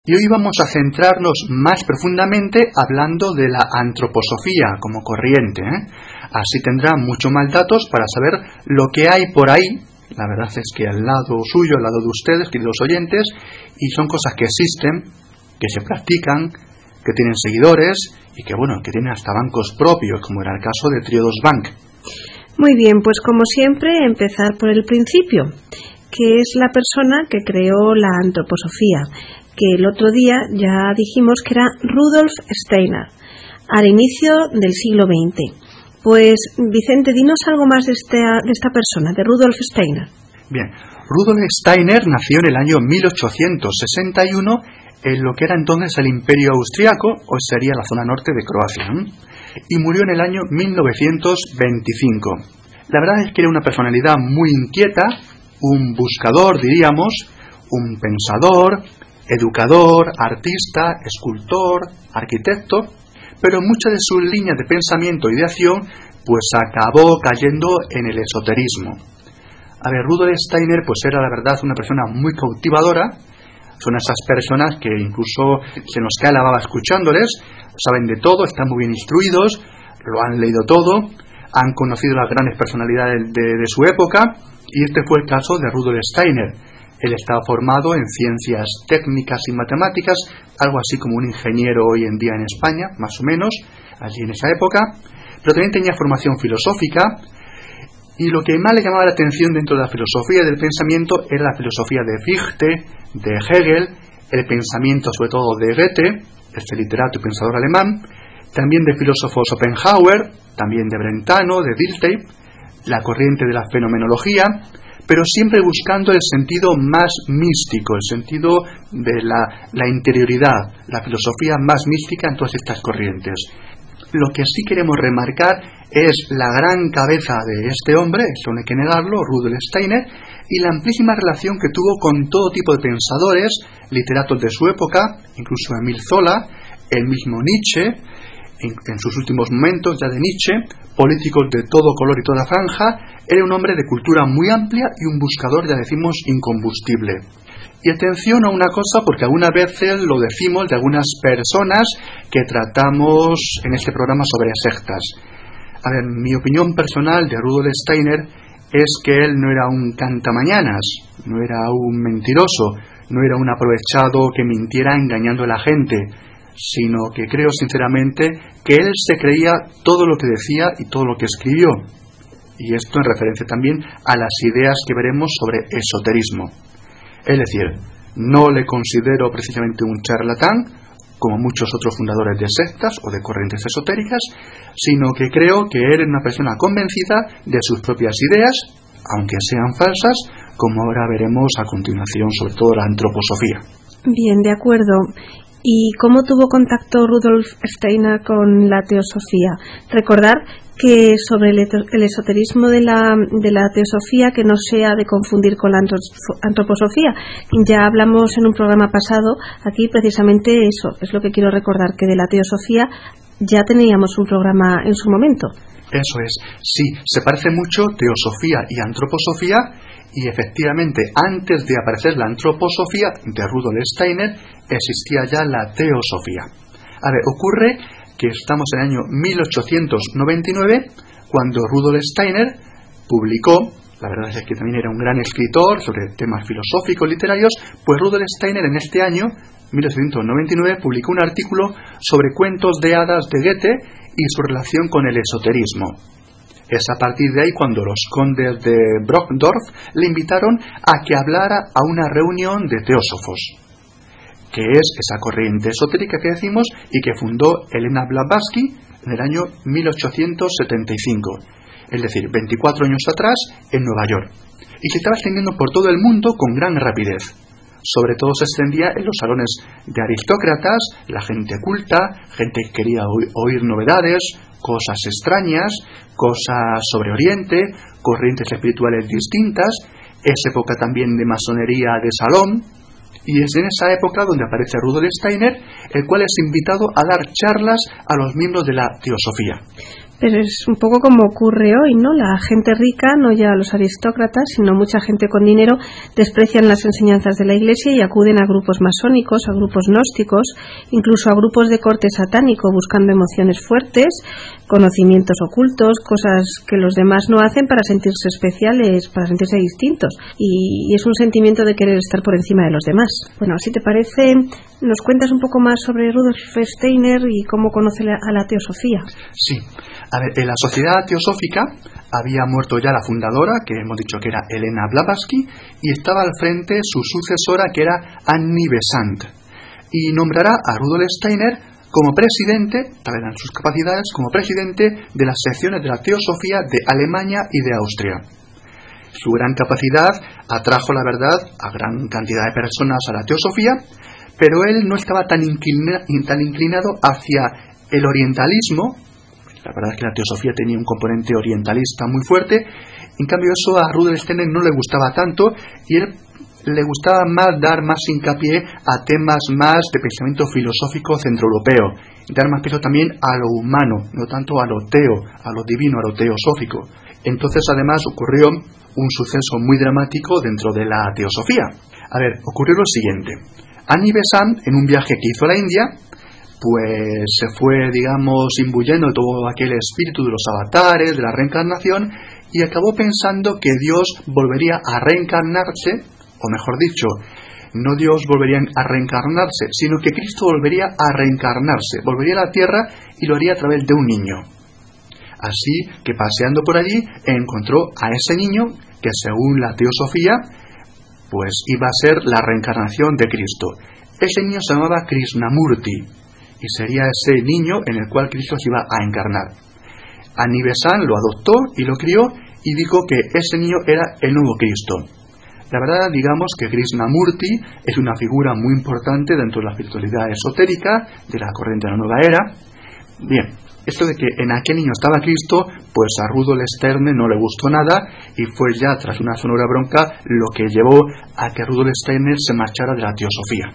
Y hoy vamos a centrarnos más profundamente hablando de la antroposofía como corriente, Así tendrán mucho más datos para saber lo que hay por ahí. La verdad es que al lado suyo, al lado de ustedes, queridos oyentes, y son cosas que existen, que se practican, que tienen seguidores y que tienen hasta bancos propios, como era el caso de Triodos Bank. Muy bien, pues como siempre, empezar por el principio, que es la persona que creó la antroposofía, que el otro día ya dijimos que era Rudolf Steiner, al inicio del siglo XX. Pues, Vicente, dinos algo más de esta persona, de Rudolf Steiner. Bien, Rudolf Steiner nació en el año 1861 en lo que era entonces el Imperio Austriaco, hoy sería la zona norte de Croacia, y murió en el año 1925. La verdad es que era una personalidad muy inquieta, un buscador, diríamos, un pensador, educador, artista, escultor, arquitecto, pero muchas de sus líneas de pensamiento y de acción pues acabó cayendo en el esoterismo. Rudolf Steiner pues era la verdad una persona muy cautivadora. Son esas personas que incluso se nos cae la baba escuchándoles, saben de todo, están muy bien instruidos, lo han leído todo, han conocido las grandes personalidades de su época, y este fue el caso de Rudolf Steiner. Él estaba formado en ciencias técnicas y matemáticas, algo así como un ingeniero hoy en día en España, más o menos, allí en esa época, pero también tenía formación filosófica, y lo que más le llamaba la atención dentro de la filosofía y del pensamiento era la filosofía de Fichte, de Hegel, el pensamiento sobre todo de Goethe, este literato y pensador alemán, también de filósofos Schopenhauer, también de Brentano, de Dilthey, la corriente de la fenomenología, pero siempre buscando el sentido más místico, el sentido de la interioridad, la filosofía más mística en todas estas corrientes. Lo que sí queremos remarcar es la gran cabeza de este hombre, eso no hay que negarlo, Rudolf Steiner, y la amplísima relación que tuvo con todo tipo de pensadores, literatos de su época, incluso Émile Zola, el mismo Nietzsche, en sus últimos momentos ya de Nietzsche, políticos de todo color y toda franja. Era un hombre de cultura muy amplia y un buscador, ya decimos, incombustible. Y atención a una cosa, porque algunas veces lo decimos de algunas personas que tratamos en este programa sobre sectas. Mi opinión personal de Rudolf Steiner es que él no era un cantamañanas, no era un mentiroso, no era un aprovechado que mintiera engañando a la gente, sino que creo sinceramente que él se creía todo lo que decía y todo lo que escribió. Y esto en referencia también a las ideas que veremos sobre esoterismo. Es decir, no le considero precisamente un charlatán, como muchos otros fundadores de sectas o de corrientes esotéricas, sino que creo que él es una persona convencida de sus propias ideas, aunque sean falsas, como ahora veremos a continuación, sobre todo la antroposofía. Bien, de acuerdo. ¿Y cómo tuvo contacto Rudolf Steiner con la teosofía? Recordar que sobre el esoterismo de la teosofía, que no se ha de confundir con la antroposofía. Ya hablamos en un programa pasado, aquí precisamente eso, es lo que quiero recordar, que de la teosofía ya teníamos un programa en su momento. Eso es, sí, se parece mucho teosofía y antroposofía, y efectivamente antes de aparecer la antroposofía de Rudolf Steiner existía ya la teosofía. Ocurre que estamos en el año 1899 cuando Rudolf Steiner publicó, la verdad es que también era un gran escritor sobre temas filosóficos literarios, pues Rudolf Steiner en este año 1899 publicó un artículo sobre cuentos de hadas de Goethe y su relación con el esoterismo. Es a partir de ahí cuando los condes de Brockdorf le invitaron a que hablara a una reunión de teósofos, que es esa corriente esotérica que decimos y que fundó Elena Blavatsky en el año 1875, es decir, 24 años atrás en Nueva York, y se estaba extendiendo por todo el mundo con gran rapidez. Sobre todo se extendía en los salones de aristócratas, la gente culta, gente que quería oír novedades, cosas extrañas, cosas sobre Oriente, corrientes espirituales distintas. Es época también de masonería de salón, y es en esa época donde aparece Rudolf Steiner, el cual es invitado a dar charlas a los miembros de la teosofía. Pero es un poco como ocurre hoy, ¿no? La gente rica, no ya los aristócratas, sino mucha gente con dinero, desprecian las enseñanzas de la Iglesia y acuden a grupos masónicos, a grupos gnósticos, incluso a grupos de corte satánico, buscando emociones fuertes, conocimientos ocultos, cosas que los demás no hacen para sentirse especiales, para sentirse distintos. Y es un sentimiento de querer estar por encima de los demás. Bueno, si te parece, nos cuentas un poco más sobre Rudolf Steiner y cómo conoce a la teosofía. Sí. A ver, en la sociedad teosófica había muerto ya la fundadora, que hemos dicho que era Elena Blavatsky, y estaba al frente su sucesora, que era Annie Besant, y nombrará a Rudolf Steiner como presidente, tal eran sus capacidades, como presidente de las secciones de la teosofía de Alemania y de Austria. Su gran capacidad atrajo, la verdad, a gran cantidad de personas a la teosofía, pero él no estaba tan inclinado hacia el orientalismo. La verdad es que la teosofía tenía un componente orientalista muy fuerte. En cambio, eso a Rudolf Steiner no le gustaba tanto, y él le gustaba más dar más hincapié a temas más de pensamiento filosófico centroeuropeo, y dar más peso también a lo humano, no tanto a lo a lo divino, a lo teosófico. Entonces, además, ocurrió un suceso muy dramático dentro de la teosofía. A ver, ocurrió lo siguiente. Annie Besant, en un viaje que hizo a la India, pues se fue, digamos, imbuyendo todo aquel espíritu de los avatares, de la reencarnación, y acabó pensando que Dios volvería a reencarnarse, o mejor dicho, no Dios volvería a reencarnarse, sino que Cristo volvería a reencarnarse, volvería a la tierra y lo haría a través de un niño. Así que paseando por allí encontró a ese niño que, según la teosofía, pues iba a ser la reencarnación de Cristo. Ese niño se llamaba Krishnamurti, y sería ese niño en el cual Cristo se iba a encarnar. Annie Besant lo adoptó y lo crió, y dijo que ese niño era el nuevo Cristo. La verdad, digamos que Krishnamurti es una figura muy importante dentro de la espiritualidad esotérica de la corriente de la nueva era. Bien, esto de que en aquel niño estaba Cristo, pues a Rudolf Steiner no le gustó nada, y fue ya tras una sonora bronca lo que llevó a que Rudolf Steiner se marchara de la teosofía.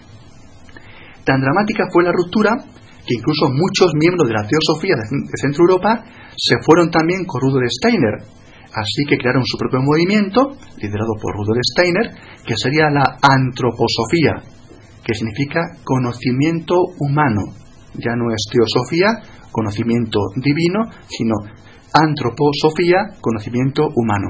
Tan dramática fue la ruptura que incluso muchos miembros de la teosofía de Centro Europa se fueron también con Rudolf Steiner. Así que crearon su propio movimiento, liderado por Rudolf Steiner, que sería la antroposofía, que significa conocimiento humano. Ya no es teosofía, conocimiento divino, sino antroposofía, conocimiento humano.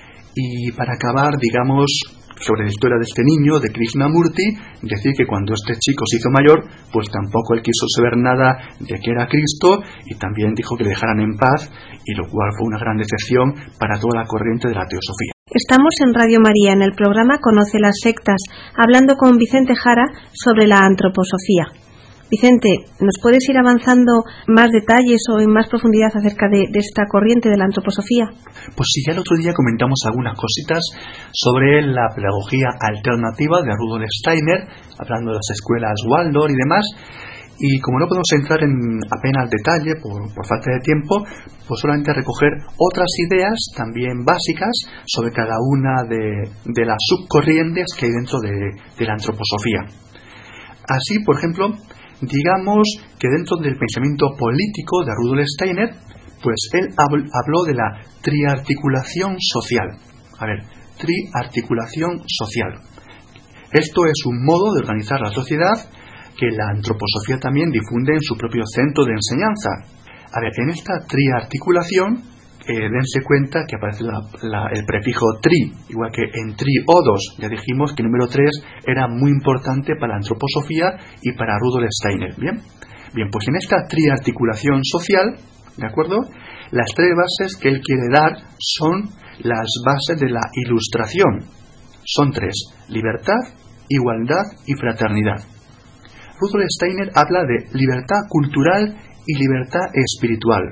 Y para acabar, digamos, sobre la historia de este niño, de Krishnamurti, decir que cuando este chico se hizo mayor, pues tampoco él quiso saber nada de que era Cristo, y también dijo que le dejaran en paz, y lo cual fue una gran decepción para toda la corriente de la teosofía. Estamos en Radio María, en el programa Conoce las sectas, hablando con Vicente Jara sobre la antroposofía. Vicente, ¿nos puedes ir avanzando más detalles o en más profundidad acerca de esta corriente de la antroposofía? Pues sí, ya el otro día comentamos algunas cositas sobre la pedagogía alternativa de Rudolf Steiner, hablando de las escuelas Waldorf y demás, y como no podemos entrar en apenas detalle por falta de tiempo, pues solamente recoger otras ideas también básicas sobre cada una de las subcorrientes que hay dentro de la antroposofía. Así, por ejemplo, digamos que dentro del pensamiento político de Rudolf Steiner, pues él habló de la triarticulación social. A ver, triarticulación social. Esto es un modo de organizar la sociedad que la antroposofía también difunde en su propio centro de enseñanza. A ver, en esta triarticulación, dense cuenta que aparece el prefijo tri, igual que en triodos. Ya dijimos que el número 3 era muy importante para la antroposofía y para Rudolf Steiner. Bien, pues en esta triarticulación social, ¿de acuerdo?, las tres bases que él quiere dar son las bases de la ilustración. Son tres: libertad, igualdad y fraternidad. Rudolf Steiner habla de libertad cultural y libertad espiritual.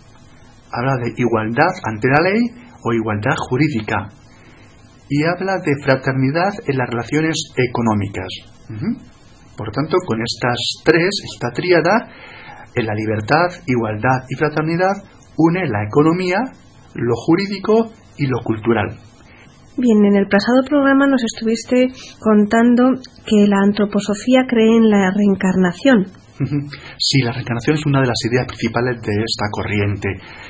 Habla de igualdad ante la ley o igualdad jurídica. Y habla de fraternidad en las relaciones económicas. Por tanto, con estas tres, esta tríada, en la libertad, igualdad y fraternidad, une la economía, lo jurídico y lo cultural. Bien, en el pasado programa nos estuviste contando que la antroposofía cree en la reencarnación. Sí, la reencarnación es una de las ideas principales de esta corriente.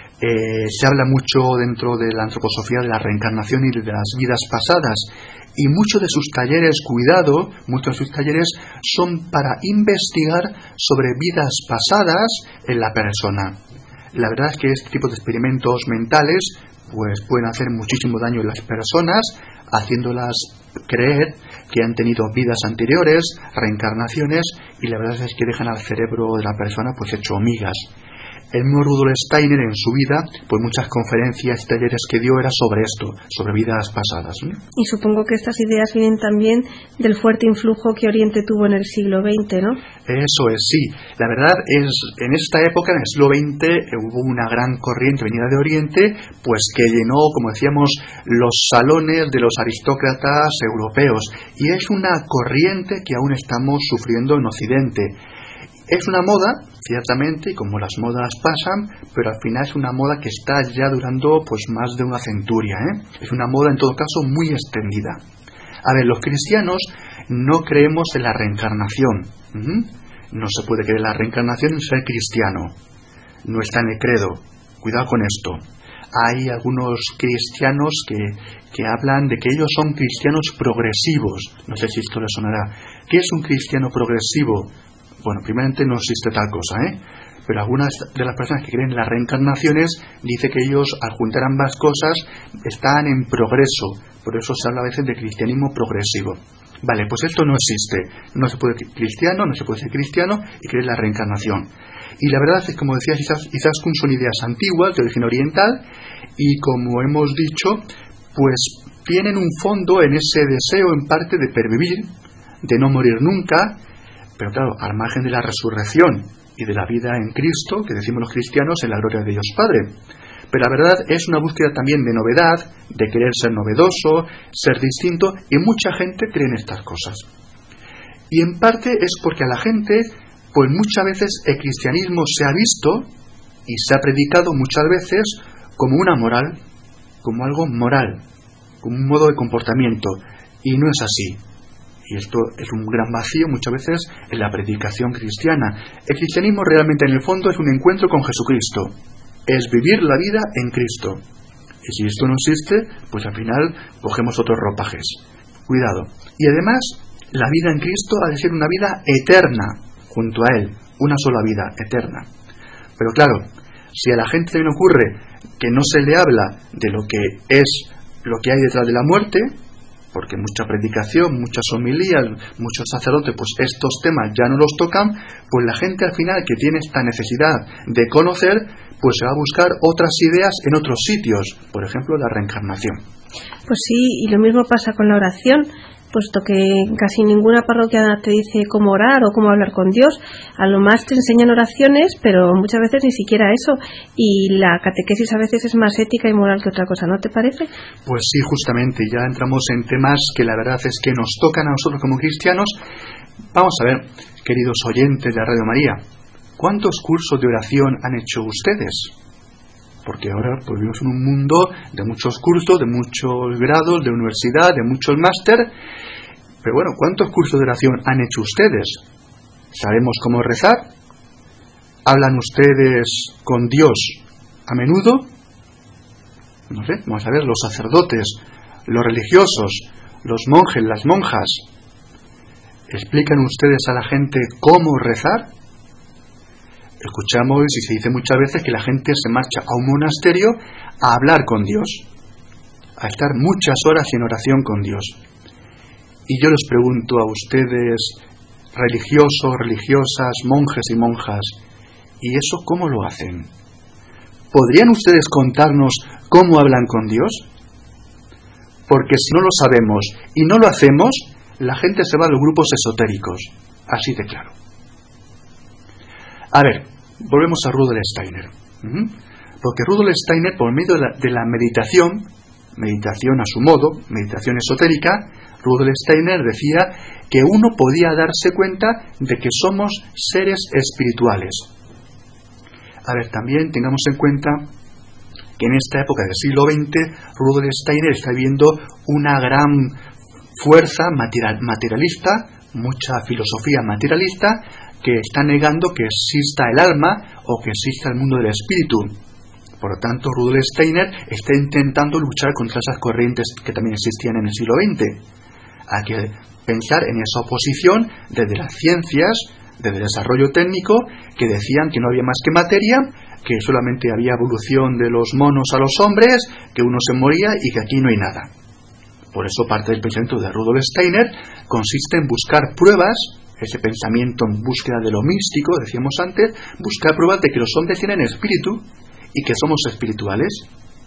Se habla mucho dentro de la antroposofía de la reencarnación y de las vidas pasadas, y muchos de sus talleres, muchos de sus talleres son para investigar sobre vidas pasadas en la persona. La verdad es que este tipo de experimentos mentales pues pueden hacer muchísimo daño a las personas, haciéndolas creer que han tenido vidas anteriores, reencarnaciones, y la verdad es que dejan al cerebro de la persona pues hecho migas. El mismo Rudolf Steiner en su vida, pues muchas conferencias y talleres que dio era sobre esto, sobre vidas pasadas, ¿no? Y supongo que estas ideas vienen también del fuerte influjo que Oriente tuvo en el siglo XX, ¿no? Eso es, sí. La verdad es, en esta época, en el siglo XX, hubo una gran corriente venida de Oriente, pues que llenó, como decíamos, los salones de los aristócratas europeos. Y es una corriente que aún estamos sufriendo en Occidente. Es una moda, ciertamente, y como las modas pasan, pero al final es una moda que está ya durando pues más de una centuria, ¿eh? Es una moda en todo caso muy extendida. A ver, los cristianos no creemos en la reencarnación. No se puede creer en la reencarnación y ser cristiano. No está en el credo. Cuidado con esto. Hay algunos cristianos que hablan de que ellos son cristianos progresivos. No sé si esto les sonará. ¿Qué es un cristiano progresivo? Bueno, primeramente no existe tal cosa, pero algunas de las personas que creen en las reencarnaciones dicen que ellos, al juntar ambas cosas, están en progreso. Por eso se habla a veces de cristianismo progresivo. Vale, pues esto no existe. No se puede ser cristiano y creer en la reencarnación. Y la verdad es que, como decía Izaskun, son ideas antiguas, de origen oriental, y como hemos dicho, pues tienen un fondo en ese deseo en parte de pervivir, de no morir nunca, pero claro, al margen de la resurrección y de la vida en Cristo, que decimos los cristianos, en la gloria de Dios Padre. Pero la verdad es una búsqueda también de novedad, de querer ser novedoso, ser distinto, y mucha gente cree en estas cosas. Y en parte es porque a la gente, pues muchas veces el cristianismo se ha visto y se ha predicado muchas veces como una moral, como algo moral, como un modo de comportamiento, y no es así. Y esto es un gran vacío muchas veces en la predicación cristiana. El cristianismo realmente en el fondo es un encuentro con Jesucristo. Es vivir la vida en Cristo. Y si esto no existe, pues al final cogemos otros ropajes. Cuidado. Y además, la vida en Cristo ha de ser una vida eterna junto a Él. Una sola vida, eterna. Pero claro, si a la gente también ocurre que no se le habla de lo que es lo que hay detrás de la muerte, porque mucha predicación, muchas homilías, muchos sacerdotes, pues estos temas ya no los tocan, pues la gente al final que tiene esta necesidad de conocer, pues se va a buscar otras ideas en otros sitios, por ejemplo la reencarnación. Pues sí, y lo mismo pasa con la oración, puesto que casi ninguna parroquia te dice cómo orar o cómo hablar con Dios. A lo más te enseñan oraciones, pero muchas veces ni siquiera eso, y la catequesis a veces es más ética y moral que otra cosa, ¿no te parece? Pues sí, justamente, ya entramos en temas que la verdad es que nos tocan a nosotros como cristianos. Vamos a ver, queridos oyentes de Radio María, ¿cuántos cursos de oración han hecho ustedes? Porque ahora pues vivimos en un mundo de muchos cursos, de muchos grados, de universidad, de muchos máster. Pero bueno, ¿cuántos cursos de oración han hecho ustedes? ¿Sabemos cómo rezar? ¿Hablan ustedes con Dios a menudo? No sé, vamos a ver, los sacerdotes, los religiosos, los monjes, las monjas, ¿explican ustedes a la gente cómo rezar? Escuchamos y se dice muchas veces que la gente se marcha a un monasterio a hablar con Dios, a estar muchas horas en oración con Dios. Y yo les pregunto a ustedes, religiosos, religiosas, monjes y monjas, ¿y eso cómo lo hacen? ¿Podrían ustedes contarnos cómo hablan con Dios? Porque si no lo sabemos y no lo hacemos, la gente se va a los grupos esotéricos, así de claro. A ver, volvemos a Rudolf Steiner. Porque Rudolf Steiner, por medio de la meditación a su modo, meditación esotérica, Rudolf Steiner decía que uno podía darse cuenta de que somos seres espirituales. A ver, también tengamos en cuenta que en esta época del siglo XX, Rudolf Steiner está viendo una gran fuerza materialista, mucha filosofía materialista, que está negando que exista el alma o que exista el mundo del espíritu. Por lo tanto, Rudolf Steiner está intentando luchar contra esas corrientes que también existían en el siglo XX. Hay que pensar en esa oposición desde las ciencias, desde el desarrollo técnico, que decían que no había más que materia, que solamente había evolución de los monos a los hombres, que uno se moría y que aquí no hay nada. Por eso parte del pensamiento de Rudolf Steiner consiste en buscar pruebas, ese pensamiento en búsqueda de lo místico, decíamos antes, buscar pruebas de que los hombres tienen espíritu y que somos espirituales.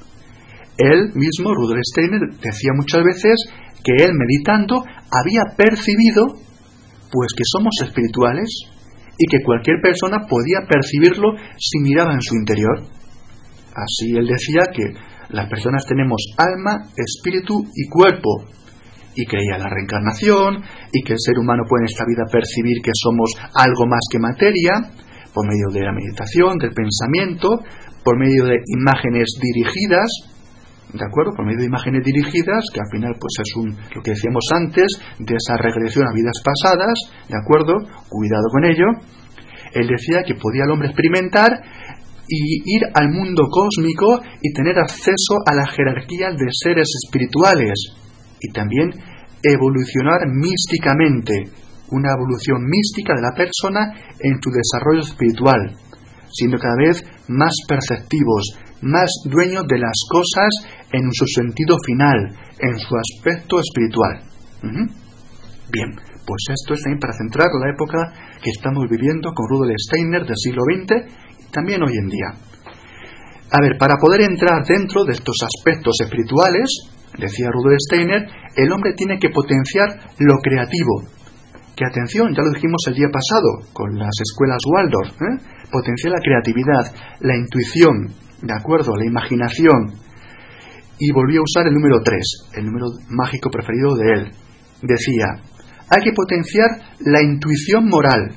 Él mismo, Rudolf Steiner, decía muchas veces que él, meditando, había percibido pues que somos espirituales y que cualquier persona podía percibirlo si miraba en su interior. Así él decía que las personas tenemos alma, espíritu y cuerpo, y creía en la reencarnación y que el ser humano puede en esta vida percibir que somos algo más que materia por medio de la meditación, del pensamiento, por medio de imágenes dirigidas, ¿de acuerdo? Por medio de imágenes dirigidas, que al final pues es lo que decíamos antes, de esa regresión a vidas pasadas, ¿de acuerdo? Cuidado con ello. Él decía que podía el hombre experimentar y ir al mundo cósmico y tener acceso a la jerarquía de seres espirituales y también evolucionar místicamente, una evolución mística de la persona en su desarrollo espiritual, siendo cada vez más perceptivos, más dueños de las cosas en su sentido final, en su aspecto espiritual. Bien, pues esto es también para centrar la época que estamos viviendo con Rudolf Steiner del siglo XX y también hoy en día. A ver, para poder entrar dentro de estos aspectos espirituales, decía Rudolf Steiner, el hombre tiene que potenciar lo creativo. Que atención, ya lo dijimos el día pasado con las escuelas Waldorf, potenciar la creatividad, la intuición, ¿de acuerdo? La imaginación. Y volví a usar el número 3, el número mágico preferido de él. Decía, hay que potenciar la intuición moral,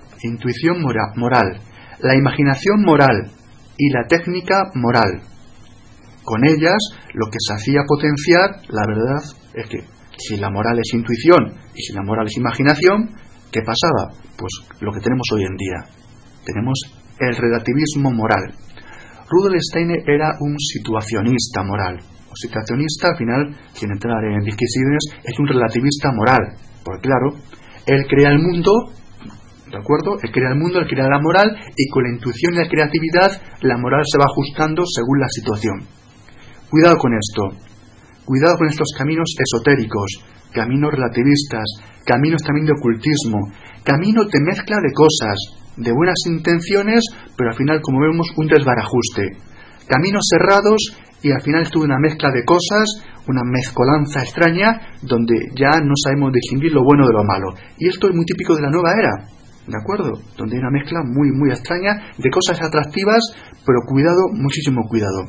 la imaginación moral y la técnica moral. Con ellas, lo que se hacía potenciar, la verdad es que si la moral es intuición y si la moral es imaginación, ¿qué pasaba? Pues lo que tenemos hoy en día. Tenemos el relativismo moral. Rudolf Steiner era un situacionista moral. O situacionista, al final, sin entrar en disquisiciones, es un relativista moral. Porque claro, él crea el mundo, ¿de acuerdo? Él crea el mundo, él crea la moral, y con la intuición y la creatividad, la moral se va ajustando según la situación. Cuidado con esto. Cuidado con estos caminos esotéricos, caminos relativistas, caminos también de ocultismo, caminos de mezcla de cosas, de buenas intenciones, pero al final, como vemos, un desbarajuste. Caminos cerrados y al final estuvo una mezcla de cosas, una mezcolanza extraña, donde ya no sabemos distinguir lo bueno de lo malo. Y esto es muy típico de la nueva era, ¿de acuerdo? Donde hay una mezcla muy, muy extraña de cosas atractivas, pero cuidado, muchísimo cuidado.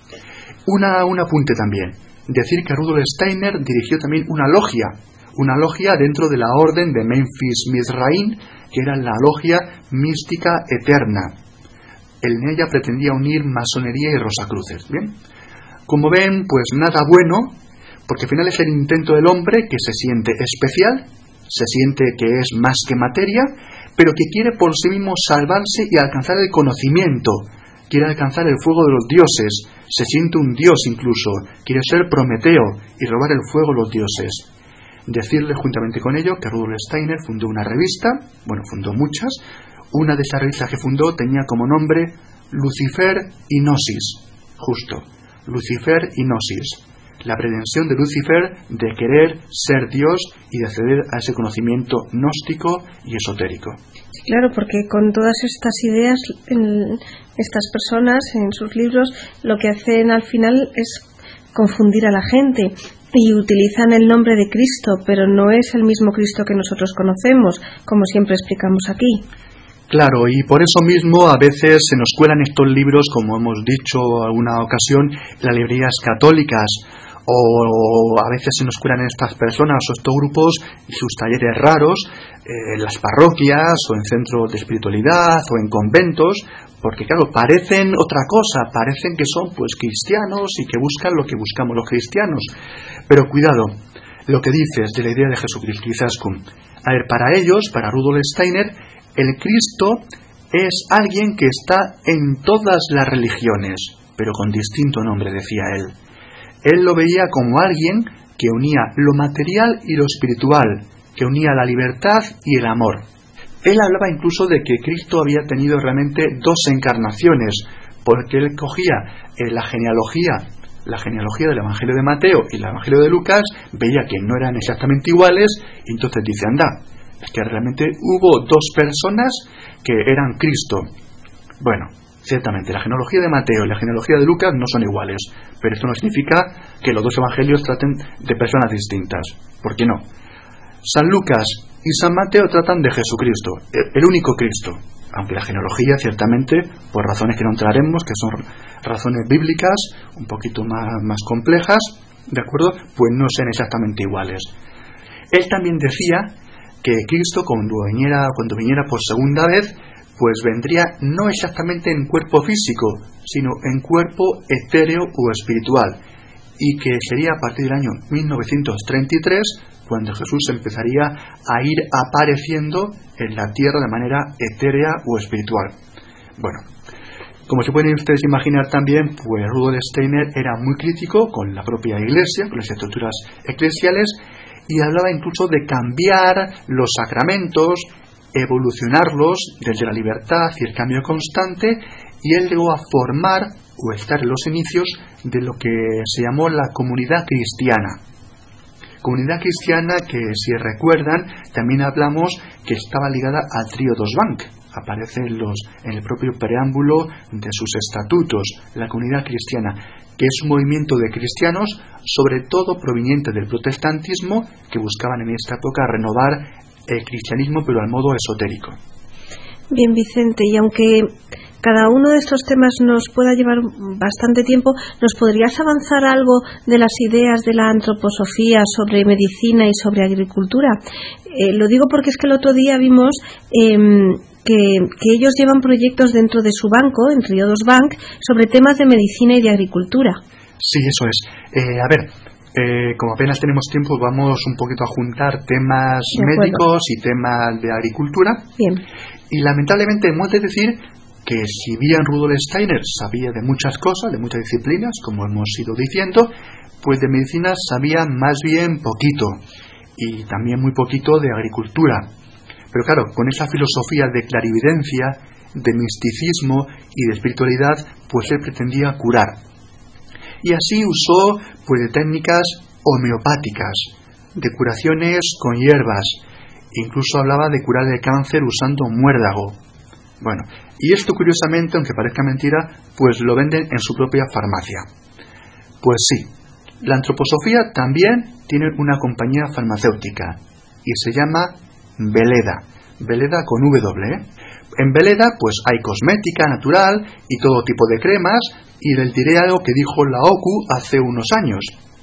Un apunte también. Decir que Rudolf Steiner dirigió también una logia dentro de la orden de Memphis Mizraim, que era la logia mística eterna. En ella pretendía unir masonería y rosacruces. Bien, como ven, pues nada bueno, porque al final es el intento del hombre que se siente especial, se siente que es más que materia, pero que quiere por sí mismo salvarse y alcanzar el conocimiento. Quiere alcanzar el fuego de los dioses, se siente un dios incluso, quiere ser Prometeo y robar el fuego a los dioses. Decirle juntamente con ello que Rudolf Steiner fundó una revista, fundó muchas, una de esas revistas que fundó tenía como nombre Lucifer y Gnosis, justo, Lucifer y Gnosis, la pretensión de Lucifer de querer ser Dios y de acceder a ese conocimiento gnóstico y esotérico. Claro, porque con todas estas ideas, estas personas en sus libros lo que hacen al final es confundir a la gente y utilizan el nombre de Cristo, pero no es el mismo Cristo que nosotros conocemos, como siempre explicamos aquí. Claro, y por eso mismo a veces se nos cuelan estos libros, como hemos dicho en alguna ocasión, en las librerías católicas, o a veces se nos cuelan estas personas o estos grupos y sus talleres raros en las parroquias o en centros de espiritualidad o en conventos, porque claro, parecen otra cosa, parecen que son pues cristianos y que buscan lo que buscamos los cristianos. Pero cuidado, lo que dices de la idea de Jesucristo, Izaskun. A ver, para ellos, para Rudolf Steiner, el Cristo es alguien que está en todas las religiones, pero con distinto nombre, decía él. Él lo veía como alguien que unía lo material y lo espiritual, que unía la libertad y el amor. Él hablaba incluso de que Cristo había tenido realmente 2 encarnaciones, porque él cogía la genealogía del Evangelio de Mateo y el Evangelio de Lucas, veía que no eran exactamente iguales, y entonces dice, anda, es que realmente hubo 2 personas que eran Cristo. Bueno, ciertamente, la genealogía de Mateo y la genealogía de Lucas no son iguales, pero esto no significa que los 2 evangelios traten de personas distintas. ¿Por qué no? San Lucas y San Mateo tratan de Jesucristo, el único Cristo, aunque la genealogía, ciertamente, por razones que no entraremos, que son razones bíblicas, un poquito más complejas, ¿de acuerdo?, pues no sean exactamente iguales. Él también decía que Cristo, cuando viniera por segunda vez, pues vendría no exactamente en cuerpo físico, sino en cuerpo etéreo o espiritual, y que sería a partir del año 1933 cuando Jesús empezaría a ir apareciendo en la tierra de manera etérea o espiritual. Bueno, como se pueden ustedes imaginar también, pues Rudolf Steiner era muy crítico con la propia Iglesia, con las estructuras eclesiales, y hablaba incluso de cambiar los sacramentos, evolucionarlos desde la libertad y el cambio constante, y él llegó a formar o estar en los inicios de lo que se llamó la comunidad cristiana. Comunidad cristiana que, si recuerdan, también hablamos que estaba ligada al Triodos Bank. Aparece en el propio preámbulo de sus estatutos, la comunidad cristiana, que es un movimiento de cristianos, sobre todo proveniente del protestantismo, que buscaban en esta época renovar el cristianismo, pero al modo esotérico. Bien, Vicente, y aunque cada uno de estos temas nos pueda llevar bastante tiempo, ¿nos podrías avanzar algo de las ideas de la antroposofía sobre medicina y sobre agricultura? Lo digo porque es que el otro día vimos que ellos llevan proyectos dentro de su banco, en Triodos Bank, sobre temas de medicina y de agricultura. Sí, eso es. Como apenas tenemos tiempo, vamos un poquito a juntar temas médicos y temas de agricultura. Bien. Y lamentablemente hemos de decir que si bien Rudolf Steiner sabía de muchas cosas, de muchas disciplinas, como hemos ido diciendo, pues de medicina sabía más bien poquito, y también muy poquito de agricultura. Pero claro, con esa filosofía de clarividencia, de misticismo y de espiritualidad, pues él pretendía curar. Y así usó pues de técnicas homeopáticas, de curaciones con hierbas, incluso hablaba de curar el cáncer usando muérdago. Bueno, y esto curiosamente, aunque parezca mentira, pues lo venden en su propia farmacia. Pues sí, la antroposofía también tiene una compañía farmacéutica y se llama Veleda, Veleda con W. En Veleda pues hay cosmética natural y todo tipo de cremas, y les diré algo que dijo la OCU hace unos años.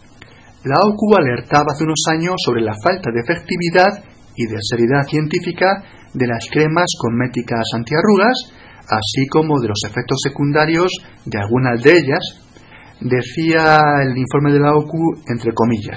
La OCU alertaba hace unos años sobre la falta de efectividad y de seriedad científica de las cremas cosméticas antiarrugas, así como de los efectos secundarios de algunas de ellas. Decía el informe de la OCU, entre comillas,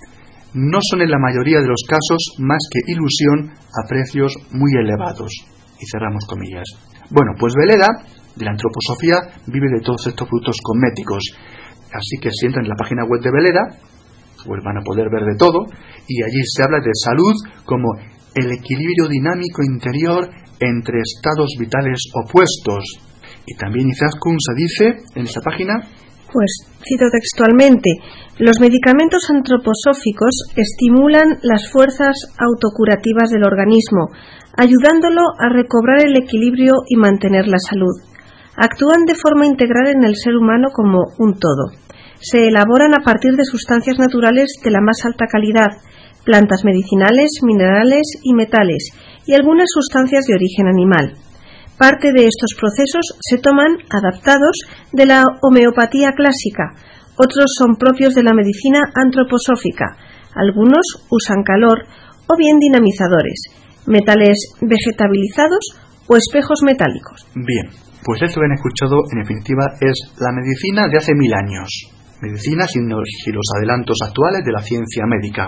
no son en la mayoría de los casos más que ilusión a precios muy elevados. Y cerramos comillas. Bueno, pues Veleda, de la antroposofía, vive de todos estos productos cosméticos. Así que si entran en la página web de Veleda, pues van a poder ver de todo, y allí se habla de salud como el equilibrio dinámico interior entre estados vitales opuestos. Y también Izaskun se dice en esta página, pues cito textualmente, los medicamentos antroposóficos estimulan las fuerzas autocurativas del organismo, ayudándolo a recobrar el equilibrio y mantener la salud. Actúan de forma integral en el ser humano como un todo. Se elaboran a partir de sustancias naturales de la más alta calidad, plantas medicinales, minerales y metales, y algunas sustancias de origen animal. Parte de estos procesos se toman adaptados de la homeopatía clásica, otros son propios de la medicina antroposófica, algunos usan calor o bien dinamizadores, metales vegetabilizados o espejos metálicos. Bien, pues esto que han escuchado en definitiva es la medicina de hace 1000 años. Medicina sin los adelantos actuales de la ciencia médica.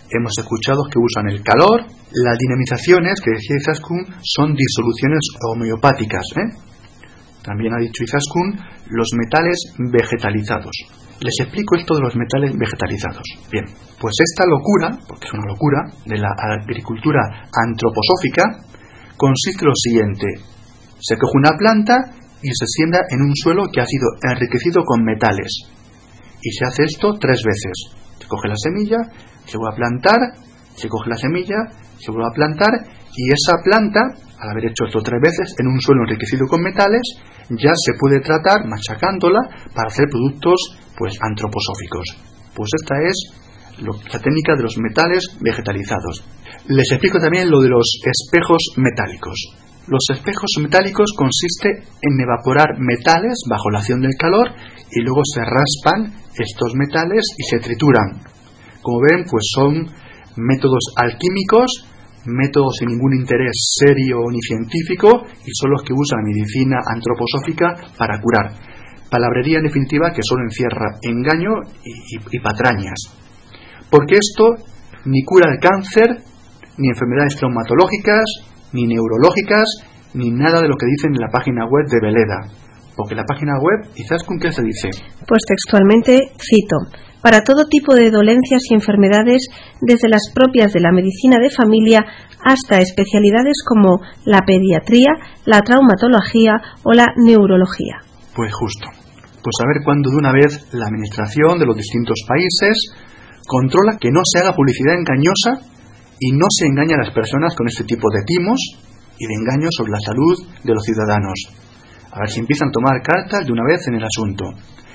Hemos escuchado que usan el calor. Las dinamizaciones que decía Izaskun son disoluciones homeopáticas, También ha dicho Izaskun los metales vegetalizados. Les explico esto de los metales vegetalizados. Bien, pues esta locura, porque es una locura, de la agricultura antroposófica, consiste en lo siguiente. Se coge una planta y se siembra en un suelo que ha sido enriquecido con metales. Y se hace esto 3 veces. Se coge la semilla, se vuelve a plantar, se coge la semilla, se vuelve a plantar, y esa planta, al haber hecho esto 3 veces en un suelo enriquecido con metales, ya se puede tratar machacándola para hacer productos antroposóficos. Pues esta es la técnica de los metales vegetalizados. Les explico también lo de los espejos metálicos. Los espejos metálicos consiste en evaporar metales bajo la acción del calor y luego se raspan estos metales y se trituran. Como ven, pues son métodos alquímicos, métodos sin ningún interés serio ni científico, y son los que usa la medicina antroposófica para curar. Palabrería en definitiva que solo encierra engaño y patrañas. Porque esto ni cura el cáncer, ni enfermedades traumatológicas, ni neurológicas, ni nada de lo que dicen en la página web de Veleda. Porque la página web, Izaskun, ¿qué se dice? Pues textualmente cito: para todo tipo de dolencias y enfermedades, desde las propias de la medicina de familia hasta especialidades como la pediatría, la traumatología o la neurología. Pues justo. Pues a ver cuándo de una vez la administración de los distintos países controla que no se haga publicidad engañosa y no se engaña a las personas con este tipo de timos y de engaños sobre la salud de los ciudadanos. A ver si empiezan a tomar cartas de una vez en el asunto.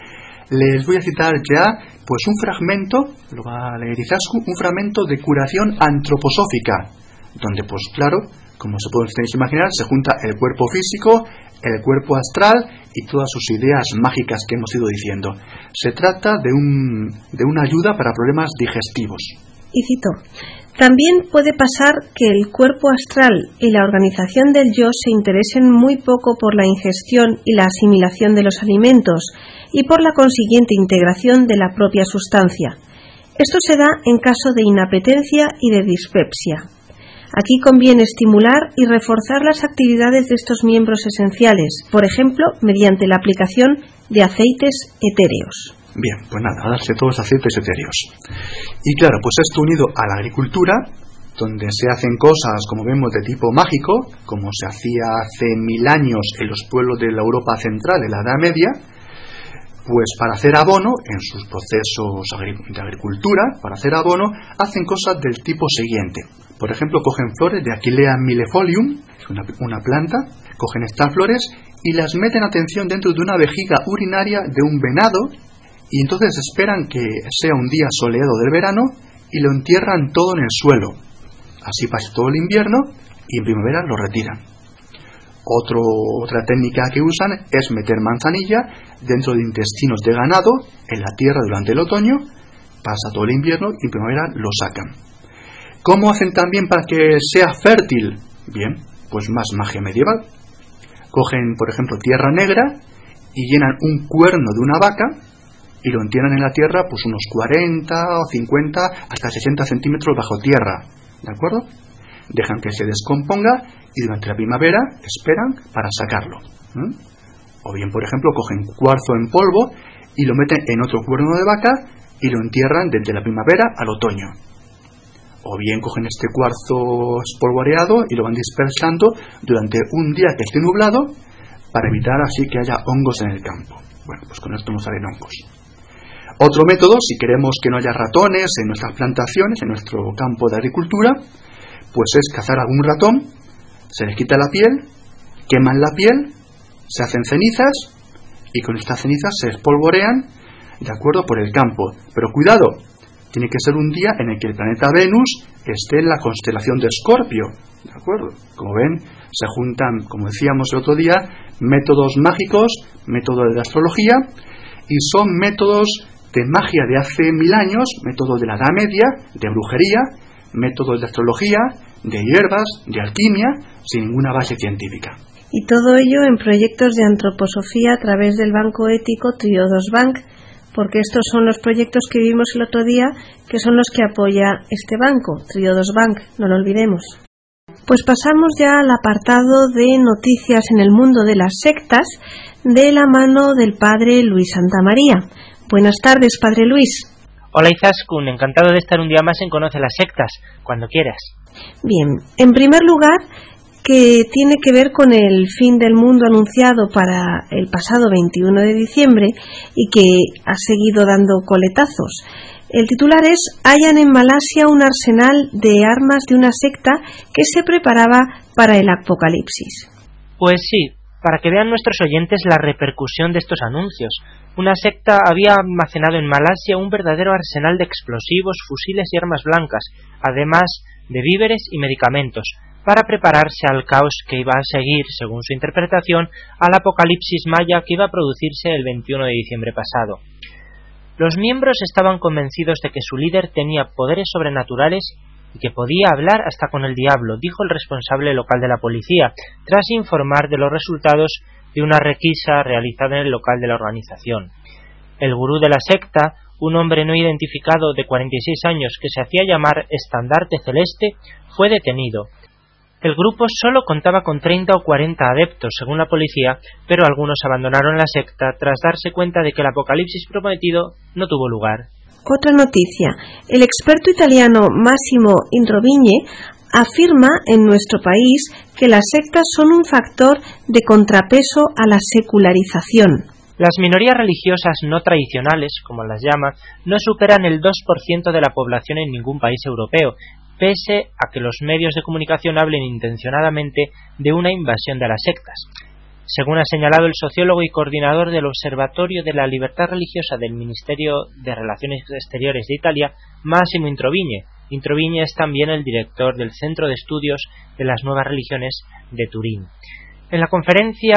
Les voy a citar ya pues un fragmento, lo va a leer Izaskun, un fragmento de curación antroposófica, donde pues claro, como se pueden ustedes imaginar, se junta el cuerpo físico, el cuerpo astral y todas sus ideas mágicas que hemos ido diciendo. Se trata de una ayuda para problemas digestivos. Y cito: también puede pasar que el cuerpo astral y la organización del yo se interesen muy poco por la ingestión y la asimilación de los alimentos y por la consiguiente integración de la propia sustancia. Esto se da en caso de inapetencia y de dispepsia. Aquí conviene estimular y reforzar las actividades de estos miembros esenciales, por ejemplo, mediante la aplicación de aceites etéreos. Bien, pues nada, a darse todos aceites etéreos. Y claro, pues esto unido a la agricultura, donde se hacen cosas, como vemos, de tipo mágico, como se hacía hace 1000 años en los pueblos de la Europa central, en la Edad Media, pues para hacer abono, en sus procesos de agricultura, para hacer abono, hacen cosas del tipo siguiente. Por ejemplo, cogen flores de Aquilea millefolium, es una planta, cogen estas flores y las meten, atención, dentro de una vejiga urinaria de un venado, y entonces esperan que sea un día soleado del verano y lo entierran todo en el suelo. Así pasa todo el invierno y en primavera lo retiran. Otra técnica que usan es meter manzanilla dentro de intestinos de ganado en la tierra durante el otoño, pasa todo el invierno y en primavera lo sacan. ¿Cómo hacen también para que sea fértil? Bien, pues más magia medieval. Cogen, por ejemplo, tierra negra y llenan un cuerno de una vaca y lo entierran en la tierra pues unos 40 o 50 hasta 60 centímetros bajo tierra, ¿de acuerdo? Dejan que se descomponga y durante la primavera esperan para sacarlo. O bien, por ejemplo, cogen cuarzo en polvo y lo meten en otro cuerno de vaca y lo entierran desde la primavera al otoño. O bien cogen este cuarzo espolvoreado y lo van dispersando durante un día que esté nublado para evitar así que haya hongos en el campo. Bueno, pues con esto no salen hongos. Otro método, si queremos que no haya ratones en nuestras plantaciones, en nuestro campo de agricultura, pues es cazar algún ratón, se les quita la piel, queman la piel, se hacen cenizas y con estas cenizas se espolvorean, de acuerdo, por el campo. Pero cuidado, tiene que ser un día en el que el planeta Venus esté en la constelación de Escorpio, de acuerdo. Como ven, se juntan, como decíamos el otro día, métodos mágicos, métodos de la astrología, y son métodos de magia de hace 1000 años, métodos de la Edad Media, de brujería, métodos de astrología, de hierbas, de alquimia, sin ninguna base científica. Y todo ello en proyectos de antroposofía a través del banco ético Triodos Bank, porque estos son los proyectos que vimos el otro día, que son los que apoya este banco, Triodos Bank, no lo olvidemos. Pues pasamos ya al apartado de noticias en el mundo de las sectas, de la mano del padre Luis Santamaría. Buenas tardes, padre Luis. Hola Izaskun, encantado de estar un día más en Conoce las Sectas, cuando quieras. Bien, en primer lugar, que tiene que ver con el fin del mundo anunciado para el pasado 21 de diciembre y que ha seguido dando coletazos. El titular es: hallan en Malasia un arsenal de armas de una secta que se preparaba para el apocalipsis. Pues sí, para que vean nuestros oyentes la repercusión de estos anuncios. Una secta había almacenado en Malasia un verdadero arsenal de explosivos, fusiles y armas blancas, además de víveres y medicamentos, para prepararse al caos que iba a seguir, según su interpretación, al apocalipsis maya que iba a producirse el 21 de diciembre pasado. Los miembros estaban convencidos de que su líder tenía poderes sobrenaturales y que podía hablar hasta con el diablo, dijo el responsable local de la policía, tras informar de los resultados de una requisa realizada en el local de la organización. El gurú de la secta, un hombre no identificado de 46 años que se hacía llamar Estandarte Celeste, fue detenido. El grupo solo contaba con 30 o 40 adeptos, según la policía, pero algunos abandonaron la secta tras darse cuenta de que el apocalipsis prometido no tuvo lugar. Otra noticia. El experto italiano Massimo Introvigne afirma en nuestro país que las sectas son un factor de contrapeso a la secularización. Las minorías religiosas no tradicionales, como las llama, no superan el 2% de la población en ningún país europeo, pese a que los medios de comunicación hablen intencionadamente de una invasión de las sectas. Según ha señalado el sociólogo y coordinador del Observatorio de la Libertad Religiosa del Ministerio de Relaciones Exteriores de Italia, Massimo Introvigne. Introvigne es también el director del Centro de Estudios de las Nuevas Religiones de Turín. En la conferencia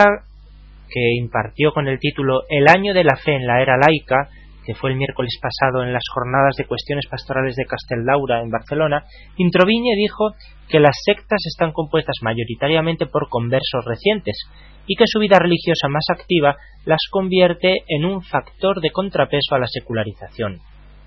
que impartió con el título El año de la fe en la era laica, que fue el miércoles pasado en las jornadas de cuestiones pastorales de Casteldaura en Barcelona, Introvigne dijo que las sectas están compuestas mayoritariamente por conversos recientes y que su vida religiosa más activa las convierte en un factor de contrapeso a la secularización.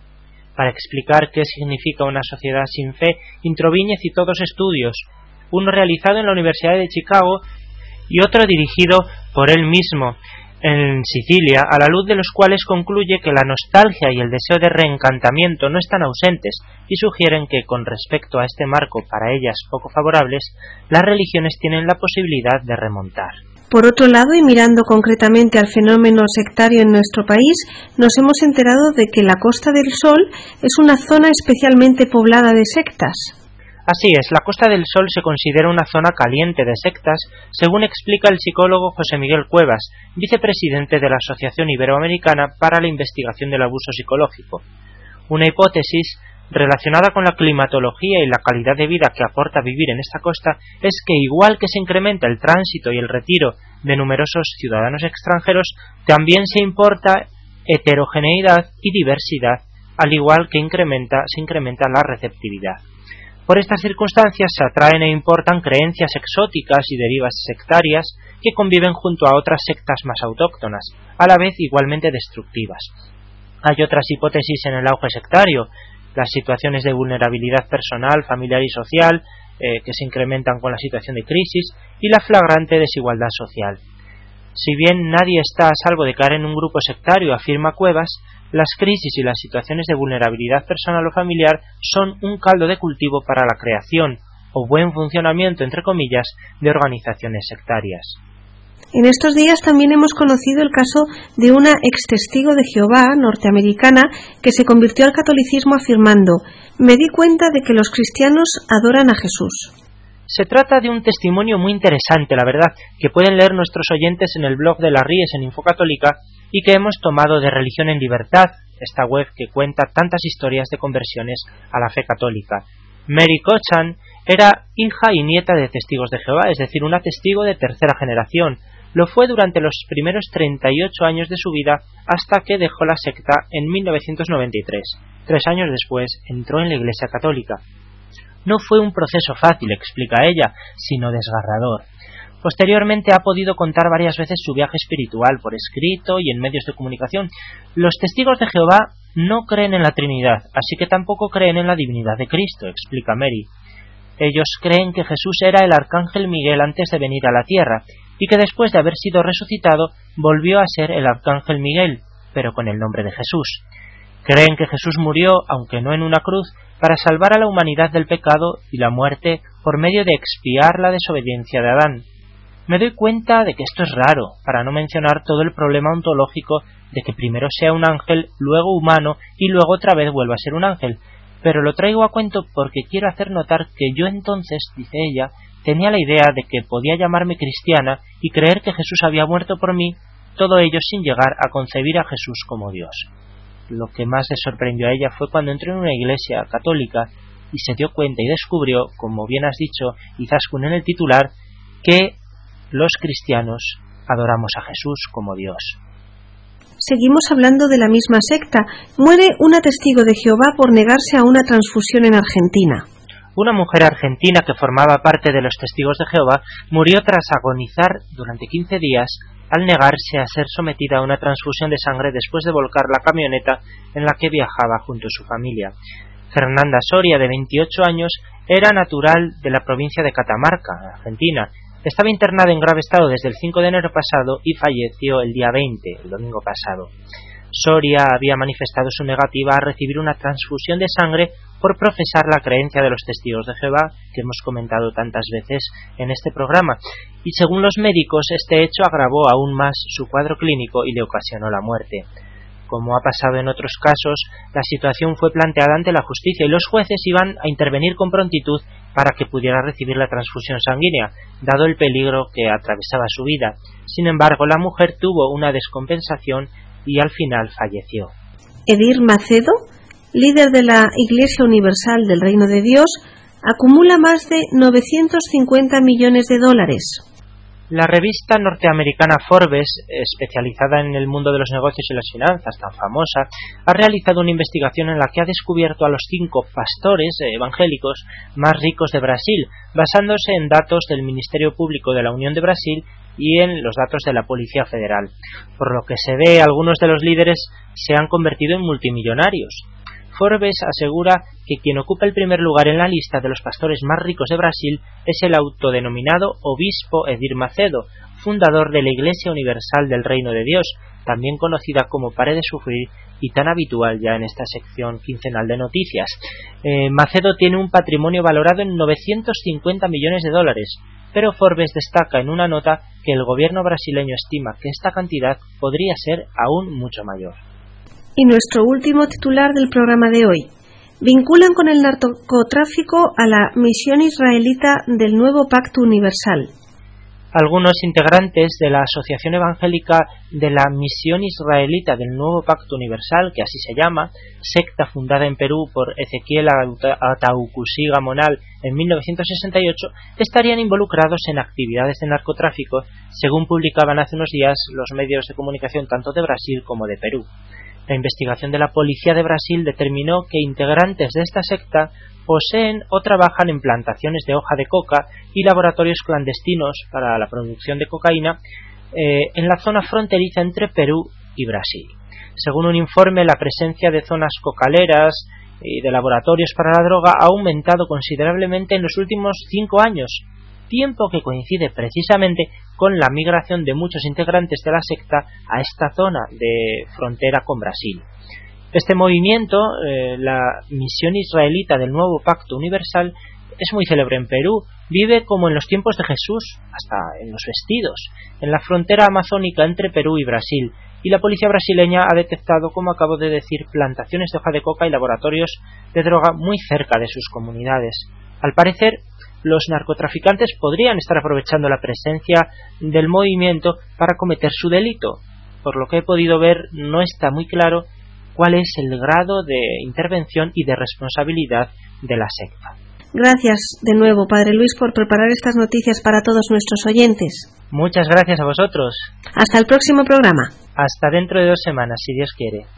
Para explicar qué significa una sociedad sin fe, Introvigne citó dos estudios, uno realizado en la Universidad de Chicago y otro dirigido por él mismo en Sicilia, a la luz de los cuales concluye que la nostalgia y el deseo de reencantamiento no están ausentes y sugieren que, con respecto a este marco para ellas poco favorables, las religiones tienen la posibilidad de remontar. Por otro lado, y mirando concretamente al fenómeno sectario en nuestro país, nos hemos enterado de que la Costa del Sol es una zona especialmente poblada de sectas. Así es, la Costa del Sol se considera una zona caliente de sectas, según explica el psicólogo José Miguel Cuevas, vicepresidente de la Asociación Iberoamericana para la Investigación del Abuso Psicológico. Una hipótesis relacionada con la climatología y la calidad de vida que aporta vivir en esta costa es que, igual que se incrementa el tránsito y el retiro de numerosos ciudadanos extranjeros, también se importa heterogeneidad y diversidad, al igual que se incrementa la receptividad. Por estas circunstancias se atraen e importan creencias exóticas y derivas sectarias que conviven junto a otras sectas más autóctonas, a la vez igualmente destructivas. Hay otras hipótesis en el auge sectario, las situaciones de vulnerabilidad personal, familiar y social, que se incrementan con la situación de crisis, y la flagrante desigualdad social. Si bien nadie está a salvo de caer en un grupo sectario, afirma Cuevas, las crisis y las situaciones de vulnerabilidad personal o familiar son un caldo de cultivo para la creación, o buen funcionamiento, entre comillas, de organizaciones sectarias. En estos días también hemos conocido el caso de una ex-testigo de Jehová norteamericana que se convirtió al catolicismo afirmando: «Me di cuenta de que los cristianos adoran a Jesús». Se trata de un testimonio muy interesante, la verdad, que pueden leer nuestros oyentes en el blog de la Ries en Infocatólica y que hemos tomado de Religión en Libertad, esta web que cuenta tantas historias de conversiones a la fe católica. Mary Cochan era hija y nieta de testigos de Jehová, es decir, una testigo de tercera generación. Lo fue durante los primeros 38 años de su vida hasta que dejó la secta en 1993. 3 años después entró en la Iglesia Católica. No fue un proceso fácil, explica ella, sino desgarrador. Posteriormente ha podido contar varias veces su viaje espiritual por escrito y en medios de comunicación. Los testigos de Jehová no creen en la Trinidad, así que tampoco creen en la divinidad de Cristo, explica Mary. Ellos creen que Jesús era el arcángel Miguel antes de venir a la tierra, y que después de haber sido resucitado volvió a ser el arcángel Miguel, pero con el nombre de Jesús. Creen que Jesús murió, aunque no en una cruz, para salvar a la humanidad del pecado y la muerte por medio de expiar la desobediencia de Adán. Me doy cuenta de que esto es raro, para no mencionar todo el problema ontológico de que primero sea un ángel, luego humano y luego otra vez vuelva a ser un ángel, pero lo traigo a cuento porque quiero hacer notar que yo entonces, dice ella, tenía la idea de que podía llamarme cristiana y creer que Jesús había muerto por mí, todo ello sin llegar a concebir a Jesús como Dios. Lo que más le sorprendió a ella fue cuando entró en una iglesia católica y se dio cuenta y descubrió, como bien has dicho, Izaskun en el titular, que los cristianos adoramos a Jesús como Dios. Seguimos hablando de la misma secta. Muere una testigo de Jehová por negarse a una transfusión en Argentina. Una mujer argentina que formaba parte de los testigos de Jehová murió tras agonizar durante 15 días al negarse a ser sometida a una transfusión de sangre después de volcar la camioneta en la que viajaba junto a su familia. Fernanda Soria, de 28 años, era natural de la provincia de Catamarca, Argentina. Estaba internada en grave estado desde el 5 de enero pasado y falleció el día 20, el domingo pasado. Soria había manifestado su negativa a recibir una transfusión de sangre por profesar la creencia de los testigos de Jehová, que hemos comentado tantas veces en este programa, y según los médicos este hecho agravó aún más su cuadro clínico y le ocasionó la muerte. Como ha pasado en otros casos, la situación fue planteada ante la justicia y los jueces iban a intervenir con prontitud para que pudiera recibir la transfusión sanguínea, dado el peligro que atravesaba su vida. Sin embargo, la mujer tuvo una descompensación y al final falleció. Edir Macedo, líder de la Iglesia Universal del Reino de Dios, acumula más de 950 millones de dólares. La revista norteamericana Forbes, especializada en el mundo de los negocios y las finanzas, tan famosa, ha realizado una investigación en la que ha descubierto a los 5 pastores evangélicos más ricos de Brasil, basándose en datos del Ministerio Público de la Unión de Brasil y en los datos de la Policía Federal. Por lo que se ve, algunos de los líderes se han convertido en multimillonarios. Forbes asegura que quien ocupa el primer lugar en la lista de los pastores más ricos de Brasil es el autodenominado obispo Edir Macedo, fundador de la Iglesia Universal del Reino de Dios, también conocida como Pare de Sufrir y tan habitual ya en esta sección quincenal de noticias. Macedo tiene un patrimonio valorado en 950 millones de dólares, pero Forbes destaca en una nota que el gobierno brasileño estima que esta cantidad podría ser aún mucho mayor. Y nuestro último titular del programa de hoy. Vinculan con el narcotráfico a la misión israelita del Nuevo Pacto Universal. Algunos integrantes de la Asociación Evangélica de la Misión Israelita del Nuevo Pacto Universal, que así se llama, secta fundada en Perú por Ezequiel Ataucusi Gamonal en 1968, estarían involucrados en actividades de narcotráfico, según publicaban hace unos días los medios de comunicación tanto de Brasil como de Perú. La investigación de la Policía de Brasil determinó que integrantes de esta secta poseen o trabajan en plantaciones de hoja de coca y laboratorios clandestinos para la producción de cocaína en la zona fronteriza entre Perú y Brasil. Según un informe, la presencia de zonas cocaleras y de laboratorios para la droga ha aumentado considerablemente en los últimos 5 años, tiempo que coincide precisamente con la migración de muchos integrantes de la secta a esta zona de frontera con Brasil. Este movimiento, la Misión Israelita del Nuevo Pacto Universal, es muy célebre en Perú. Vive como en los tiempos de Jesús, hasta en los vestidos, en la frontera amazónica entre Perú y Brasil, y la policía brasileña ha detectado, como acabo de decir, plantaciones de hoja de coca y laboratorios de droga muy cerca de sus comunidades. Al parecer, los narcotraficantes podrían estar aprovechando la presencia del movimiento para cometer su delito. Por lo que he podido ver, no está muy claro cuál es el grado de intervención y de responsabilidad de la secta. Gracias de nuevo, Padre Luis, por preparar estas noticias para todos nuestros oyentes. Muchas gracias a vosotros. Hasta el próximo programa. Hasta dentro de 2 semanas, si Dios quiere.